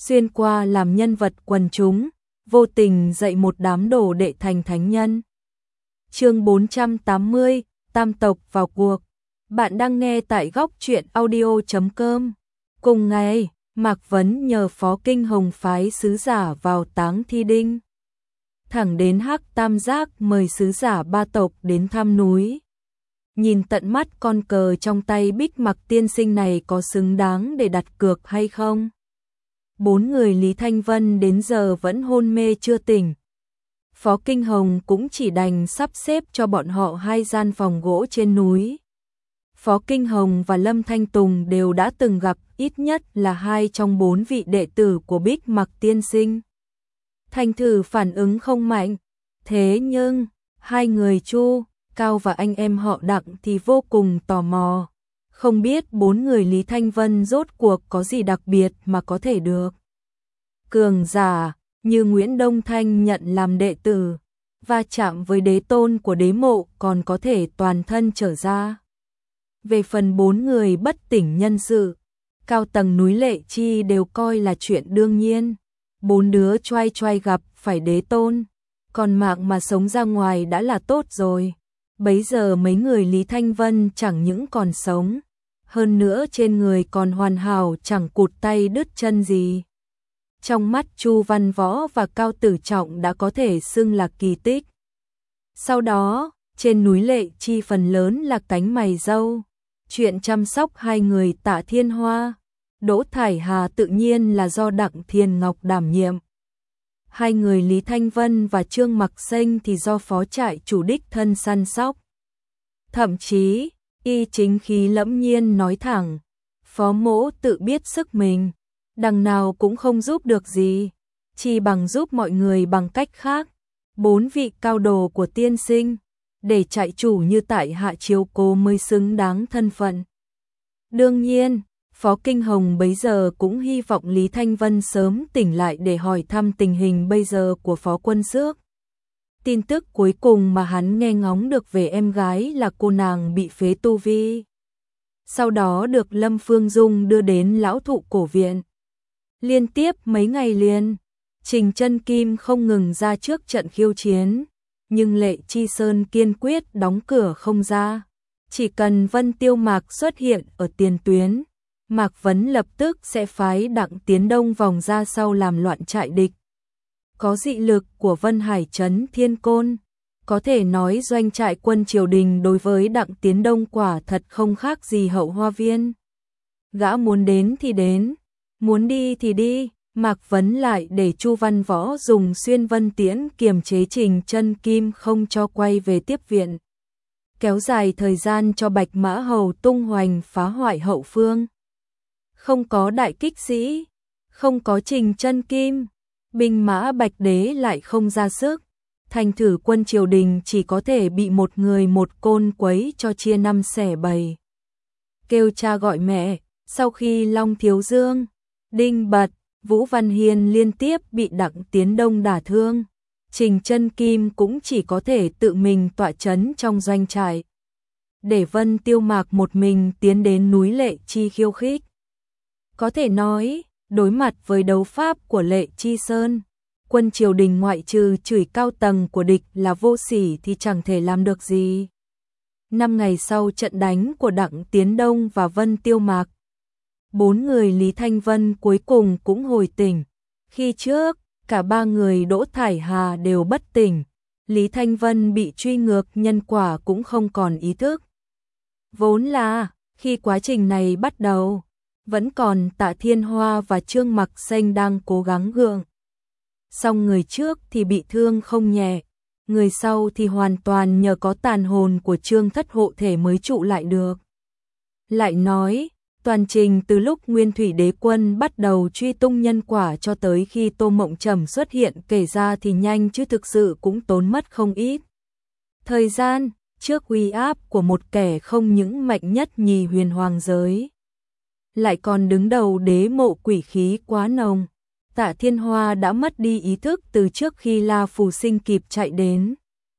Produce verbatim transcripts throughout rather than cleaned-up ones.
xuyên qua làm nhân vật quần chúng, vô tình dạy một đám đồ đệ thành thánh nhân. Chương bốn trăm tám mươi, Tam tộc vào cuộc. Bạn đang nghe tại góc truyện audio chấm com. Cùng ngày, Mạc Vấn nhờ Phó Kinh Hồng phái sứ giả vào Táng Thi Đinh. Thẳng đến Hắc Tam Giác mời sứ giả ba tộc đến thăm núi. Nhìn tận mắt con cờ trong tay Bích Mặc tiên sinh này có xứng đáng để đặt cược hay không? Bốn người Lý Thanh Vân đến giờ vẫn hôn mê chưa tỉnh. Phó Kinh Hồng cũng chỉ đành sắp xếp cho bọn họ hai gian phòng gỗ trên núi. Phó Kinh Hồng và Lâm Thanh Tùng đều đã từng gặp ít nhất là hai trong bốn vị đệ tử của Bích Mặc tiên sinh. Thành thử phản ứng không mạnh. Thế nhưng, hai người Chu, Cao và anh em họ Đặng thì vô cùng tò mò. Không biết bốn người Lý Thanh Vân rốt cuộc có gì đặc biệt mà có thể được cường giả như Nguyễn Đông Thanh nhận làm đệ tử, va chạm với đế tôn của đế mộ còn có thể toàn thân trở ra. Về phần bốn người bất tỉnh nhân sự, cao tầng núi Lệ Chi đều coi là chuyện đương nhiên. Bốn đứa choai choai gặp phải đế tôn, còn mạng mà sống ra ngoài đã là tốt rồi. Bấy giờ mấy người Lý Thanh Vân chẳng những còn sống, hơn nữa trên người còn hoàn hảo chẳng cụt tay đứt chân gì. Trong mắt Chu Văn Võ và Cao Tử Trọng đã có thể xưng là kỳ tích. Sau đó, trên núi Lệ Chi phần lớn là cánh mày râu. Chuyện chăm sóc hai người Tạ Thiên Hoa, Đỗ Thải Hà tự nhiên là do Đặng Thiên Ngọc đảm nhiệm. Hai người Lý Thanh Vân và Trương Mặc Xanh thì do phó trại chủ đích thân săn sóc. Thậm chí, y chính khí lẫm nhiên nói thẳng, phó mỗ tự biết sức mình, đằng nào cũng không giúp được gì, chỉ bằng giúp mọi người bằng cách khác. Bốn vị cao đồ của tiên sinh, để trại chủ như tại hạ chiếu cố mới xứng đáng thân phận. Đương nhiên, Phó Kinh Hồng bấy giờ cũng hy vọng Lý Thanh Vân sớm tỉnh lại để hỏi thăm tình hình bây giờ của Phó Quân Xước. Tin tức cuối cùng mà hắn nghe ngóng được về em gái là cô nàng bị phế tu vi. Sau đó được Lâm Phương Dung đưa đến lão thụ cổ viện. Liên tiếp mấy ngày liền, Trình Chân Kim không ngừng ra trước trận khiêu chiến, nhưng Lệ Chi Sơn kiên quyết đóng cửa không ra. Chỉ cần Vân Tiêu Mạc xuất hiện ở tiền tuyến, Mạc Vấn lập tức sẽ phái Đặng Tiến Đông vòng ra sau làm loạn trại địch. Có dị lực của Vân Hải Trấn Thiên Côn, có thể nói doanh trại quân triều đình đối với Đặng Tiến Đông quả thật không khác gì Hậu Hoa Viên. Gã muốn đến thì đến, muốn đi thì đi. Mạc Vấn lại để Chu Văn Võ dùng xuyên vân tiễn kiềm chế Trình Chân Kim không cho quay về tiếp viện, kéo dài thời gian cho Bạch Mã Hầu tung hoành phá hoại hậu phương. Không có đại kích sĩ, không có Trình Chân Kim, binh mã Bạch Đế lại không ra sức, thành thử quân triều đình chỉ có thể bị một người một côn quấy cho chia năm xẻ bảy. Kêu cha gọi mẹ, sau khi Long Thiếu Dương, Đinh Bật, Vũ Văn Hiên liên tiếp bị Đặng Tiến Đông đả thương, Trình Chân Kim cũng chỉ có thể tự mình tọa trấn trong doanh trại, để Vân Tiêu Mạc một mình tiến đến núi Lệ Chi khiêu khích. Có thể nói, đối mặt với đấu pháp của Lệ Chi Sơn, quân triều đình ngoại trừ chửi cao tầng của địch là vô sỉ thì chẳng thể làm được gì. Năm ngày sau trận đánh của Đặng Tiến Đông và Vân Tiêu Mạc, bốn người Lý Thanh Vân cuối cùng cũng hồi tỉnh. Khi trước, cả ba người Đỗ Thải Hà đều bất tỉnh, Lý Thanh Vân bị truy ngược nhân quả cũng không còn ý thức. Vốn là, khi quá trình này bắt đầu, vẫn còn Tạ Thiên Hoa và Trương Mặc Xanh đang cố gắng gượng. Song người trước thì bị thương không nhẹ, người sau thì hoàn toàn nhờ có tàn hồn của Trương Thất hộ thể mới trụ lại được. Lại nói, toàn trình từ lúc Nguyên Thủy Đế Quân bắt đầu truy tung nhân quả cho tới khi Tô Mộng Trầm xuất hiện kể ra thì nhanh chứ thực sự cũng tốn mất không ít thời gian, trước uy áp của một kẻ không những mạnh nhất nhì huyền hoàng giới, lại còn đứng đầu đế mộ quỷ khí quá nồng. Tạ Thiên Hoa đã mất đi ý thức từ trước khi La Phù Sinh kịp chạy đến.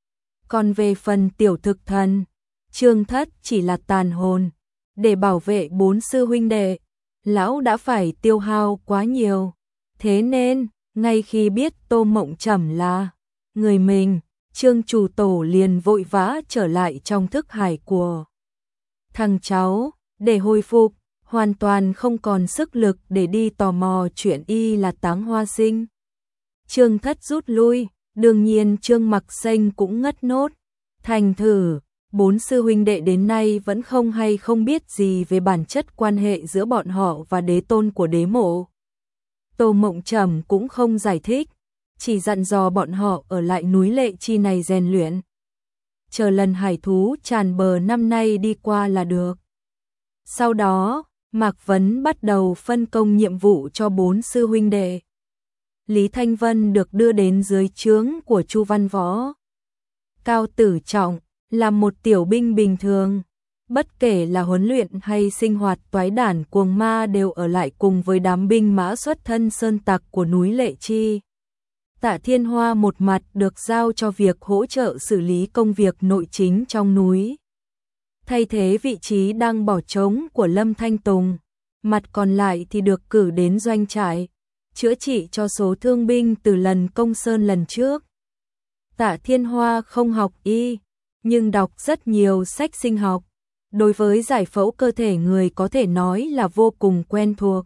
Còn về phần tiểu thực thần, Trương Thất chỉ là tàn hồn. Để bảo vệ bốn sư huynh đệ, lão đã phải tiêu hao quá nhiều. Thế nên, ngay khi biết Tô Mộng Trầm là người mình, Trương Chủ Tổ liền vội vã trở lại trong thức hải của thằng cháu, để hồi phục, hoàn toàn không còn sức lực để đi tò mò chuyện y là Táng Hoa Sinh. Trương Thất rút lui, đương nhiên Trương Mặc Xanh cũng ngất nốt. Thành thử, bốn sư huynh đệ đến nay vẫn không hay không biết gì về bản chất quan hệ giữa bọn họ và đế tôn của đế mộ. Tô Mộng Trầm cũng không giải thích, chỉ dặn dò bọn họ ở lại núi Lệ Chi này rèn luyện. Chờ lần hải thú tràn bờ năm nay đi qua là được. Sau đó, Mạc Vấn bắt đầu phân công nhiệm vụ cho bốn sư huynh đệ. Lý Thanh Vân được đưa đến dưới trướng của Chu Văn Võ. Cao Tử Trọng là một tiểu binh bình thường, bất kể là huấn luyện hay sinh hoạt toái đản cuồng ma đều ở lại cùng với đám binh mã xuất thân sơn tặc của núi Lệ Chi. Tạ Thiên Hoa một mặt được giao cho việc hỗ trợ xử lý công việc nội chính trong núi, thay thế vị trí đang bỏ trống của Lâm Thanh Tùng, mặt còn lại thì được cử đến doanh trại, chữa trị cho số thương binh từ lần công sơn lần trước. Tạ Thiên Hoa không học y, nhưng đọc rất nhiều sách sinh học, đối với giải phẫu cơ thể người có thể nói là vô cùng quen thuộc.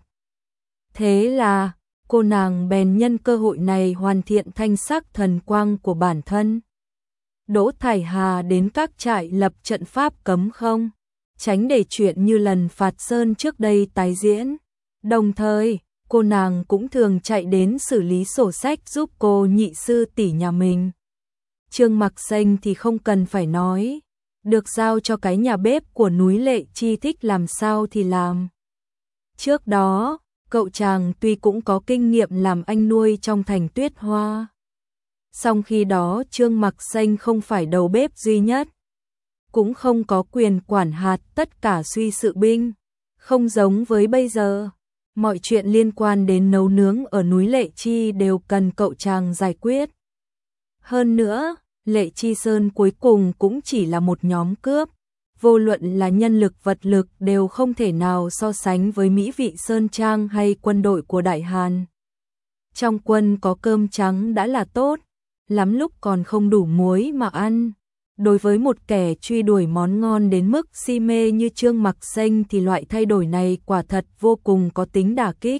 Thế là, cô nàng bèn nhân cơ hội này hoàn thiện thanh sắc thần quang của bản thân. Đỗ Thải Hà đến các trại lập trận pháp cấm không, tránh để chuyện như lần phạt sơn trước đây tái diễn. Đồng thời, cô nàng cũng thường chạy đến xử lý sổ sách giúp cô nhị sư tỷ nhà mình. Trương Mặc Xanh thì không cần phải nói, được giao cho cái nhà bếp của núi Lệ Chi thích làm sao thì làm. Trước đó, cậu chàng tuy cũng có kinh nghiệm làm anh nuôi trong thành Tuyết Hoa, song khi đó Trương Mặc Xanh không phải đầu bếp duy nhất, cũng không có quyền quản hạt tất cả suy sự binh, không giống với bây giờ. Mọi chuyện liên quan đến nấu nướng ở núi Lệ Chi đều cần cậu chàng giải quyết. Hơn nữa, Lệ Chi Sơn cuối cùng cũng chỉ là một nhóm cướp, vô luận là nhân lực vật lực đều không thể nào so sánh với Mỹ Vị Sơn Trang hay quân đội của Đại Hàn. Trong quân có cơm trắng đã là tốt, lắm lúc còn không đủ muối mà ăn. Đối với một kẻ truy đuổi món ngon đến mức si mê như Trương Mặc Xanh thì loại thay đổi này quả thật vô cùng có tính đả kích.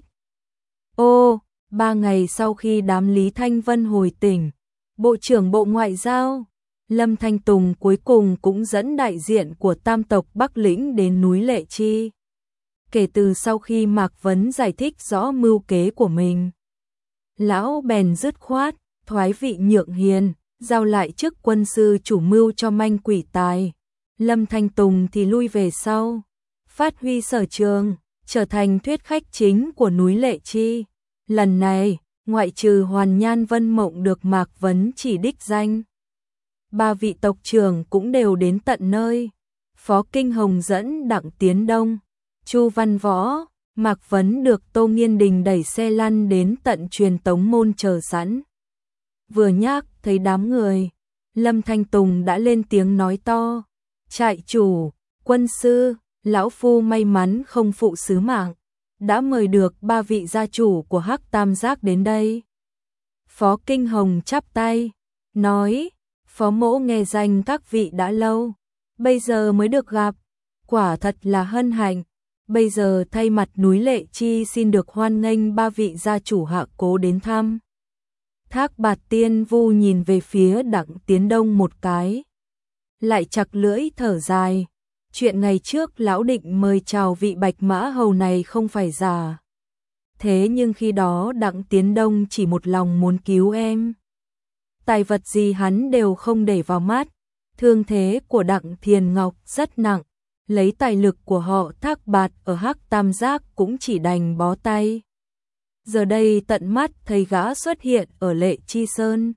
Ô, ba ngày sau khi đám Lý Thanh Vân hồi tỉnh, Bộ trưởng Bộ Ngoại giao, Lâm Thanh Tùng cuối cùng cũng dẫn đại diện của tam tộc Bắc Lĩnh đến núi Lệ Chi. Kể từ sau khi Mạc Vấn giải thích rõ mưu kế của mình, lão bèn dứt khoát, thoái vị nhượng hiền, giao lại chức quân sư chủ mưu cho Manh Quỷ Tài. Lâm Thanh Tùng thì lui về sau, phát huy sở trường, trở thành thuyết khách chính của núi Lệ Chi. Lần này, ngoại trừ Hoàn Nhan Vân Mộng được Mạc Vấn chỉ đích danh, ba vị tộc trưởng cũng đều đến tận nơi. Phó Kinh Hồng dẫn Đặng Tiến Đông, Chu Văn Võ, Mạc Vấn được Tô Nghiên Đình đẩy xe lăn đến tận truyền tống môn chờ sẵn. Vừa nhắc thấy đám người, Lâm Thanh Tùng đã lên tiếng nói to: "Trại chủ, quân sư, lão phu may mắn không phụ sứ mạng, đã mời được ba vị gia chủ của Hắc Tam Giác đến đây." Phó Kinh Hồng chắp tay, nói: "Phó mỗ nghe danh các vị đã lâu, bây giờ mới được gặp, quả thật là hân hạnh. Bây giờ thay mặt núi Lệ Chi xin được hoan nghênh ba vị gia chủ hạ cố đến thăm." Thác Bạt Tiên Vu nhìn về phía Đặng Tiến Đông một cái, lại chặt lưỡi thở dài. Chuyện ngày trước lão định mời chào vị Bạch Mã Hầu này không phải giả. Thế nhưng khi đó Đặng Tiến Đông chỉ một lòng muốn cứu em. Tài vật gì hắn đều không để vào mắt. Thương thế của Đặng Thiền Ngọc rất nặng, lấy tài lực của họ Thác Bạt ở Hắc Tam Giác cũng chỉ đành bó tay. Giờ đây tận mắt thấy gã xuất hiện ở Lệ Chi Sơn,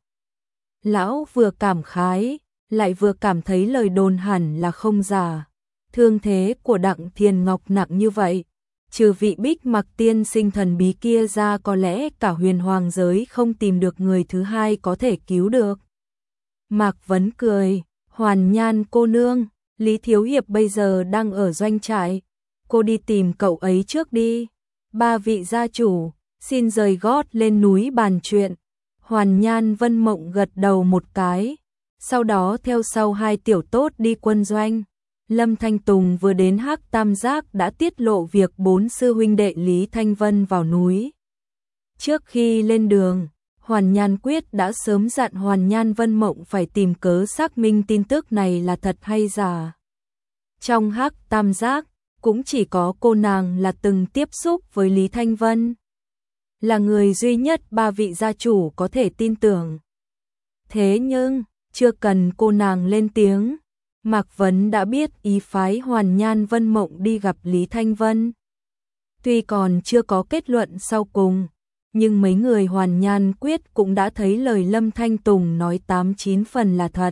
lão vừa cảm khái, lại vừa cảm thấy lời đồn hẳn là không giả. Thương thế của Đặng Thiền Ngọc nặng như vậy, trừ vị Bích Mặc tiên sinh thần bí kia ra có lẽ cả huyền hoàng giới không tìm được người thứ hai có thể cứu được. Mạc Vấn cười: "Hoàn Nhan cô nương, Lý Thiếu Hiệp bây giờ đang ở doanh trại, cô đi tìm cậu ấy trước đi." Ba vị gia chủ, xin rời gót lên núi bàn chuyện. Hoàn Nhan Vân Mộng gật đầu một cái, sau đó theo sau hai tiểu tốt đi quân doanh. Lâm Thanh Tùng vừa đến Hắc Tam Giác đã tiết lộ việc bốn sư huynh đệ Lý Thanh Vân vào núi. Trước khi lên đường, Hoàn Nhan Quyết đã sớm dặn Hoàn Nhan Vân Mộng phải tìm cớ xác minh tin tức này là thật hay giả. Trong Hắc Tam Giác, cũng chỉ có cô nàng là từng tiếp xúc với Lý Thanh Vân, là người duy nhất ba vị gia chủ có thể tin tưởng. Thế nhưng, chưa cần cô nàng lên tiếng, Mạc Vấn đã biết ý phái Hoàn Nhan Vân Mộng đi gặp Lý Thanh Vân. Tuy còn chưa có kết luận sau cùng, nhưng mấy người Hoàn Nhan Quyết cũng đã thấy lời Lâm Thanh Tùng nói tám chín phần là thật.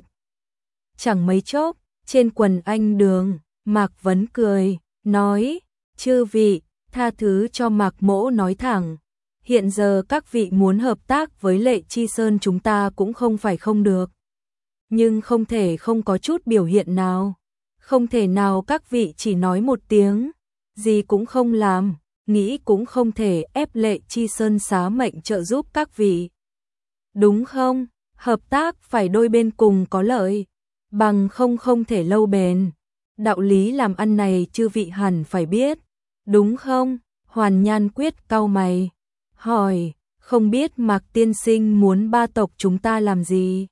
Chẳng mấy chốc, trên quần anh đường, Mạc Vấn cười, nói, chư vị, tha thứ cho Mạc Mỗ nói thẳng. Hiện giờ các vị muốn hợp tác với Lệ Chi Sơn chúng ta cũng không phải không được. Nhưng không thể không có chút biểu hiện nào. Không thể nào các vị chỉ nói một tiếng, gì cũng không làm, nghĩ cũng không thể ép Lệ Chi Sơn xá mệnh trợ giúp các vị. Đúng không? Hợp tác phải đôi bên cùng có lợi, bằng không không thể lâu bền. Đạo lý làm ăn này chư vị hẳn phải biết, đúng không? Hoàn Nhan Quyết cau mày, hỏi, không biết Mạc tiên sinh muốn ba tộc chúng ta làm gì?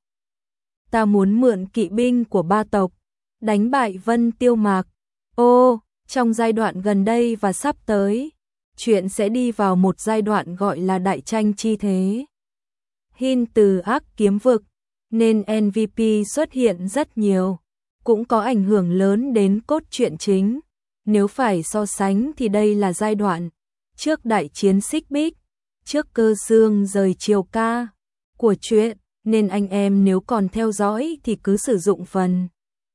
Ta muốn mượn kỵ binh của ba tộc, đánh bại Vân Tiêu Mạc. Ô, trong giai đoạn gần đây và sắp tới, chuyện sẽ đi vào một giai đoạn gọi là đại tranh chi thế. Hin từ ác kiếm vực, nên en vê pê xuất hiện rất nhiều, cũng có ảnh hưởng lớn đến cốt truyện chính. Nếu phải so sánh thì đây là giai đoạn trước đại chiến Xích Bích, trước Cơ Dương rời Triều Ca của truyện, nên anh em nếu còn theo dõi thì cứ sử dụng phần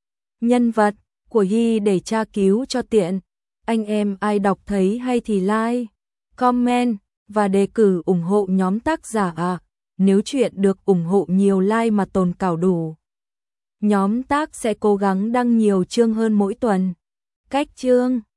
nhân vật của Hi để tra cứu cho tiện. Anh em ai đọc thấy hay thì like, comment và đề cử ủng hộ nhóm tác giả à. Nếu chuyện được ủng hộ nhiều like mà tồn cảo đủ, nhóm tác sẽ cố gắng đăng nhiều chương hơn mỗi tuần. Cách chương